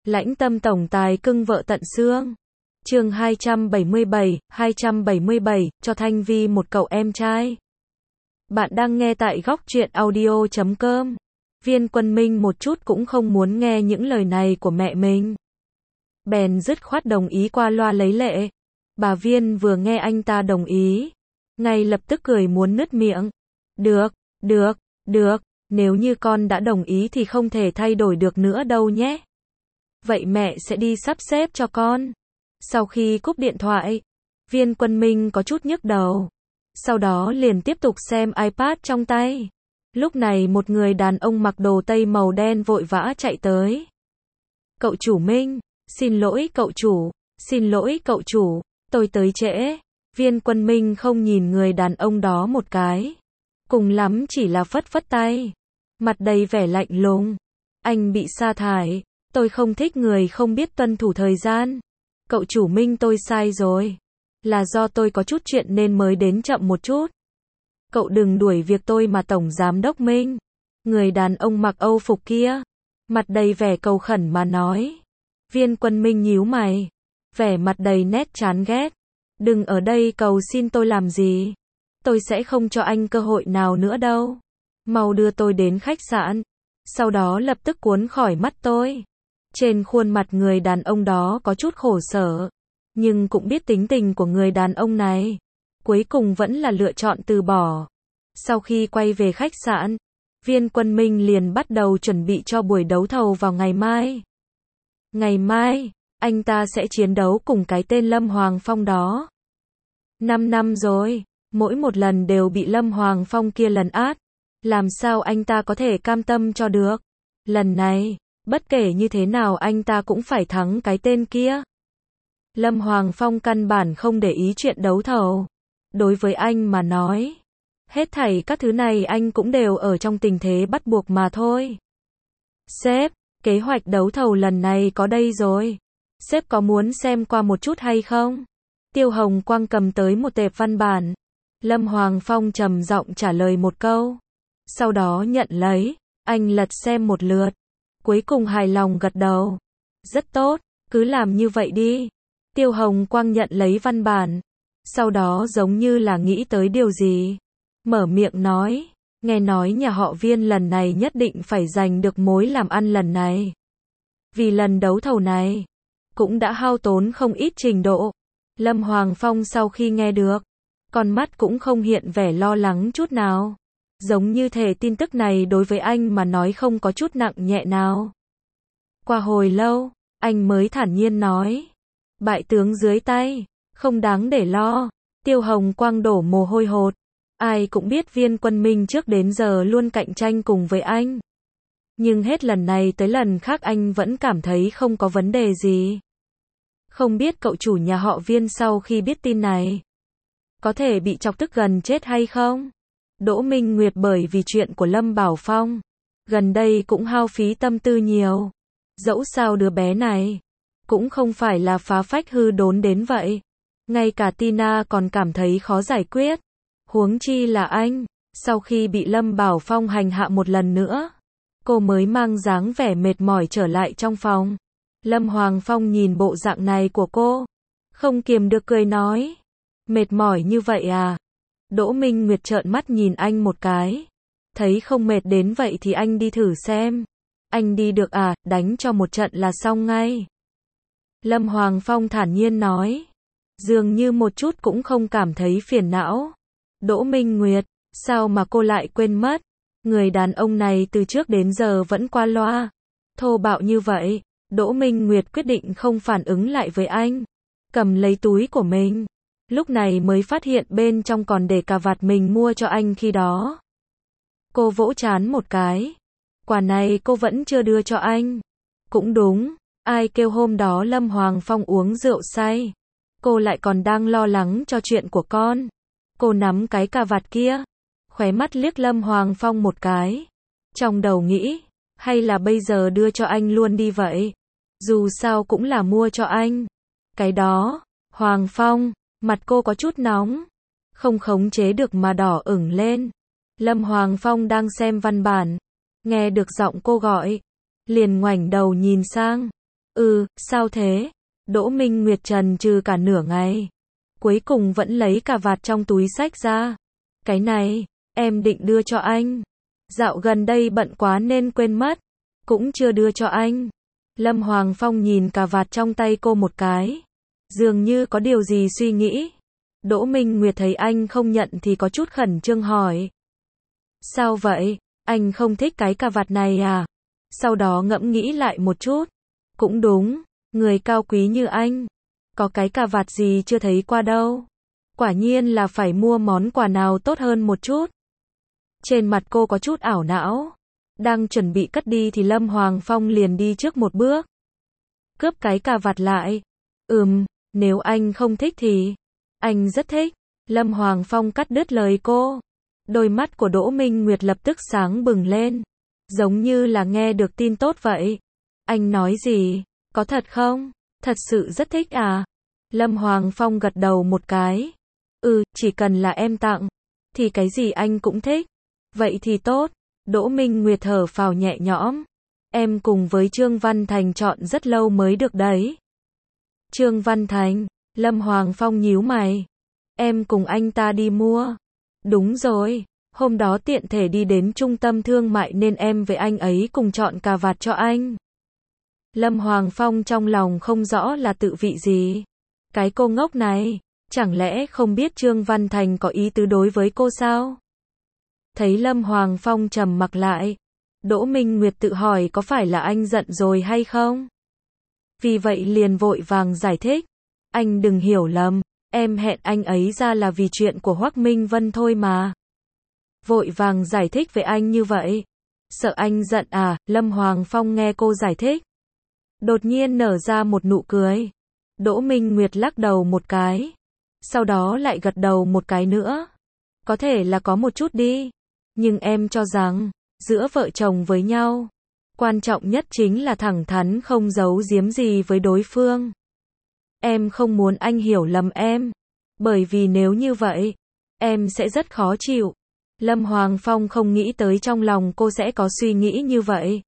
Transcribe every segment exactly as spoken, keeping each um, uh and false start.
Lãnh tâm tổng tài cưng vợ tận xương. Chương hai trăm bảy mươi bảy, hai trăm bảy mươi bảy, cho Thanh Vi một cậu em trai. Bạn đang nghe tại góc truyện audio chấm com. Viên Quân Minh một chút cũng không muốn nghe những lời này của mẹ mình. Bèn dứt khoát đồng ý qua loa lấy lệ. Bà Viên vừa nghe anh ta đồng ý, ngay lập tức cười muốn nứt miệng. Được, được, được, nếu như con đã đồng ý thì không thể thay đổi được nữa đâu nhé. Vậy mẹ sẽ đi sắp xếp cho con. Sau khi cúp điện thoại, Viên Quân Minh có chút nhức đầu. Sau đó liền tiếp tục xem iPad trong tay. Lúc này một người đàn ông mặc đồ tây màu đen vội vã chạy tới. Cậu chủ Minh, xin lỗi cậu chủ, xin lỗi cậu chủ, tôi tới trễ. Viên Quân Minh không nhìn người đàn ông đó một cái. Cùng lắm chỉ là phất phất tay. Mặt đầy vẻ lạnh lùng. Anh bị sa thải. Tôi không thích người không biết tuân thủ thời gian. Cậu chủ Minh, tôi sai rồi. Là do tôi có chút chuyện nên mới đến chậm một chút. Cậu đừng đuổi việc tôi mà Tổng Giám Đốc Minh. Người đàn ông mặc Âu phục kia, mặt đầy vẻ cầu khẩn mà nói. Viên Quân Minh nhíu mày, vẻ mặt đầy nét chán ghét. Đừng ở đây cầu xin tôi làm gì. Tôi sẽ không cho anh cơ hội nào nữa đâu. Mau đưa tôi đến khách sạn. Sau đó lập tức cuốn khỏi mắt tôi. Trên khuôn mặt người đàn ông đó có chút khổ sở, nhưng cũng biết tính tình của người đàn ông này. Cuối cùng vẫn là lựa chọn từ bỏ. Sau khi quay về khách sạn, Viên Quân Minh liền bắt đầu chuẩn bị cho buổi đấu thầu vào ngày mai. Ngày mai, anh ta sẽ chiến đấu cùng cái tên Lâm Hoàng Phong đó. Năm năm rồi, mỗi một lần đều bị Lâm Hoàng Phong kia lấn át. Làm sao anh ta có thể cam tâm cho được? Lần này, bất kể như thế nào anh ta cũng phải thắng cái tên kia. Lâm Hoàng Phong căn bản không để ý chuyện đấu thầu. Đối với anh mà nói, hết thảy các thứ này anh cũng đều ở trong tình thế bắt buộc mà thôi. Sếp, kế hoạch đấu thầu lần này có đây rồi. Sếp có muốn xem qua một chút hay không? Tiêu Hồng Quang cầm tới một tệp văn bản. Lâm Hoàng Phong trầm giọng trả lời một câu. Sau đó nhận lấy, anh lật xem một lượt. Cuối cùng hài lòng gật đầu. Rất tốt, cứ làm như vậy đi. Tiêu Hồng Quang nhận lấy văn bản. Sau đó giống như là nghĩ tới điều gì. Mở miệng nói. Nghe nói nhà họ Viên lần này nhất định phải giành được mối làm ăn lần này. Vì lần đấu thầu này, cũng đã hao tốn không ít trình độ. Lâm Hoàng Phong sau khi nghe được, con mắt cũng không hiện vẻ lo lắng chút nào. Giống như thể tin tức này đối với anh mà nói không có chút nặng nhẹ nào. Qua hồi lâu, anh mới thản nhiên nói. Bại tướng dưới tay, không đáng để lo. Tiêu Hồng Quang đổ mồ hôi hột. Ai cũng biết Viên Quân Minh trước đến giờ luôn cạnh tranh cùng với anh. Nhưng hết lần này tới lần khác anh vẫn cảm thấy không có vấn đề gì. Không biết cậu chủ nhà họ Viên sau khi biết tin này, có thể bị chọc tức gần chết hay không? Đỗ Minh Nguyệt bởi vì chuyện của Lâm Bảo Phong, gần đây cũng hao phí tâm tư nhiều. Dẫu sao đứa bé này, cũng không phải là phá phách hư đốn đến vậy. Ngay cả Tina còn cảm thấy khó giải quyết. Huống chi là anh, sau khi bị Lâm Bảo Phong hành hạ một lần nữa, cô mới mang dáng vẻ mệt mỏi trở lại trong phòng. Lâm Hoàng Phong nhìn bộ dạng này của cô, không kiềm được cười nói. Mệt mỏi như vậy à? Đỗ Minh Nguyệt trợn mắt nhìn anh một cái. Thấy không mệt đến vậy thì anh đi thử xem. Anh đi được à, đánh cho một trận là xong ngay. Lâm Hoàng Phong thản nhiên nói. Dường như một chút cũng không cảm thấy phiền não. Đỗ Minh Nguyệt, sao mà cô lại quên mất? Người đàn ông này từ trước đến giờ vẫn qua loa, thô bạo như vậy. Đỗ Minh Nguyệt quyết định không phản ứng lại với anh. Cầm lấy túi của mình. Lúc này mới phát hiện bên trong còn để cà vạt mình mua cho anh khi đó. Cô vỗ trán một cái. Quà này cô vẫn chưa đưa cho anh. Cũng đúng, ai kêu hôm đó Lâm Hoàng Phong uống rượu say. Cô lại còn đang lo lắng cho chuyện của con. Cô nắm cái cà vạt kia, khóe mắt liếc Lâm Hoàng Phong một cái. Trong đầu nghĩ, hay là bây giờ đưa cho anh luôn đi vậy. Dù sao cũng là mua cho anh. Cái đó, Hoàng Phong, mặt cô có chút nóng, không khống chế được mà đỏ ửng lên. Lâm Hoàng Phong đang xem văn bản, nghe được giọng cô gọi, liền ngoảnh đầu nhìn sang. Ừ, sao thế? Đỗ Minh Nguyệt trần trừ cả nửa ngày. Cuối cùng vẫn lấy cà vạt trong túi xách ra. Cái này, em định đưa cho anh. Dạo gần đây bận quá nên quên mất. Cũng chưa đưa cho anh. Lâm Hoàng Phong nhìn cà vạt trong tay cô một cái. Dường như có điều gì suy nghĩ. Đỗ Minh Nguyệt thấy anh không nhận thì có chút khẩn trương hỏi. Sao vậy? Anh không thích cái cà vạt này à? Sau đó ngẫm nghĩ lại một chút. Cũng đúng, người cao quý như anh. Có cái cà vạt gì chưa thấy qua đâu. Quả nhiên là phải mua món quà nào tốt hơn một chút. Trên mặt cô có chút ảo não. Đang chuẩn bị cất đi thì Lâm Hoàng Phong liền đi trước một bước. Cướp cái cà vạt lại. Ừm, nếu anh không thích thì... Anh rất thích. Lâm Hoàng Phong cắt đứt lời cô. Đôi mắt của Đỗ Minh Nguyệt lập tức sáng bừng lên. Giống như là nghe được tin tốt vậy. Anh nói gì? Có thật không? Thật sự rất thích à? Lâm Hoàng Phong gật đầu một cái. Ừ, chỉ cần là em tặng. Thì cái gì anh cũng thích. Vậy thì tốt. Đỗ Minh Nguyệt thở phào nhẹ nhõm. Em cùng với Trương Văn Thành chọn rất lâu mới được đấy. Trương Văn Thành, Lâm Hoàng Phong nhíu mày. Em cùng anh ta đi mua. Đúng rồi, hôm đó tiện thể đi đến trung tâm thương mại nên em với anh ấy cùng chọn cà vạt cho anh. Lâm Hoàng Phong trong lòng không rõ là tự vị gì. Cái cô ngốc này, chẳng lẽ không biết Trương Văn Thành có ý tứ đối với cô sao? Thấy Lâm Hoàng Phong trầm mặc lại, Đỗ Minh Nguyệt tự hỏi có phải là anh giận rồi hay không? Vì vậy liền vội vàng giải thích. Anh đừng hiểu lầm, em hẹn anh ấy ra là vì chuyện của Hoắc Minh Vân thôi mà. Vội vàng giải thích với anh như vậy. Sợ anh giận à? Lâm Hoàng Phong nghe cô giải thích. Đột nhiên nở ra một nụ cười. Đỗ Minh Nguyệt lắc đầu một cái. Sau đó lại gật đầu một cái nữa. Có thể là có một chút đi. Nhưng em cho rằng, giữa vợ chồng với nhau, quan trọng nhất chính là thẳng thắn không giấu giếm gì với đối phương. Em không muốn anh hiểu lầm em. Bởi vì nếu như vậy, em sẽ rất khó chịu. Lâm Hoàng Phong không nghĩ tới trong lòng cô sẽ có suy nghĩ như vậy.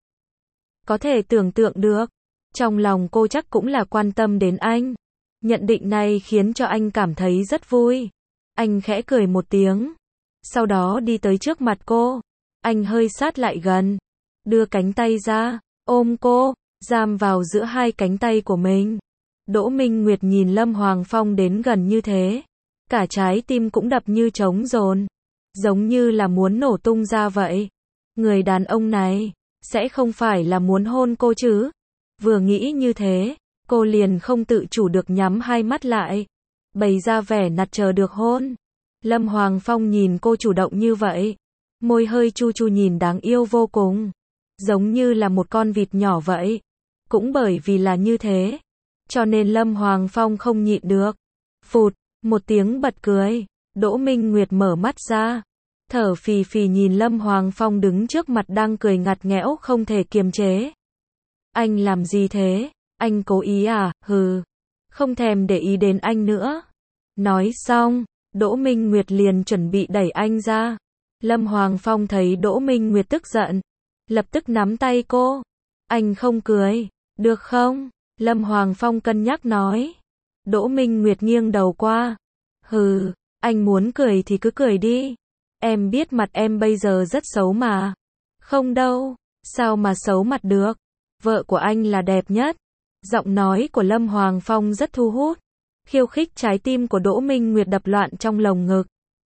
Có thể tưởng tượng được. Trong lòng cô chắc cũng là quan tâm đến anh. Nhận định này khiến cho anh cảm thấy rất vui. Anh khẽ cười một tiếng. Sau đó đi tới trước mặt cô. Anh hơi sát lại gần. Đưa cánh tay ra. Ôm cô. Giam vào giữa hai cánh tay của mình. Đỗ Minh Nguyệt nhìn Lâm Hoàng Phong đến gần như thế. Cả trái tim cũng đập như trống dồn. Giống như là muốn nổ tung ra vậy. Người đàn ông này, sẽ không phải là muốn hôn cô chứ? Vừa nghĩ như thế, cô liền không tự chủ được nhắm hai mắt lại. Bày ra vẻ nạt chờ được hôn. Lâm Hoàng Phong nhìn cô chủ động như vậy. Môi hơi chu chu nhìn đáng yêu vô cùng. Giống như là một con vịt nhỏ vậy. Cũng bởi vì là như thế. Cho nên Lâm Hoàng Phong không nhịn được. Phụt, một tiếng bật cười. Đỗ Minh Nguyệt mở mắt ra. Thở phì phì nhìn Lâm Hoàng Phong đứng trước mặt đang cười ngặt nghẽo không thể kiềm chế. Anh làm gì thế? Anh cố ý à? Hừ. Không thèm để ý đến anh nữa. Nói xong, Đỗ Minh Nguyệt liền chuẩn bị đẩy anh ra. Lâm Hoàng Phong thấy Đỗ Minh Nguyệt tức giận. Lập tức nắm tay cô. Anh không cười. Được không? Lâm Hoàng Phong cân nhắc nói. Đỗ Minh Nguyệt nghiêng đầu qua. Hừ, anh muốn cười thì cứ cười đi. Em biết mặt em bây giờ rất xấu mà. Không đâu, sao mà xấu mặt được. Vợ của anh là đẹp nhất. Giọng nói của Lâm Hoàng Phong rất thu hút. Khiêu khích trái tim của Đỗ Minh Nguyệt đập loạn trong lồng ngực.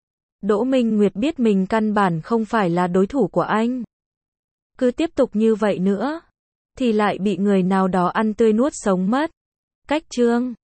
Đỗ Minh Nguyệt biết mình căn bản không phải là đối thủ của anh. Cứ tiếp tục như vậy nữa, thì lại bị người nào đó ăn tươi nuốt sống mất. Cách chương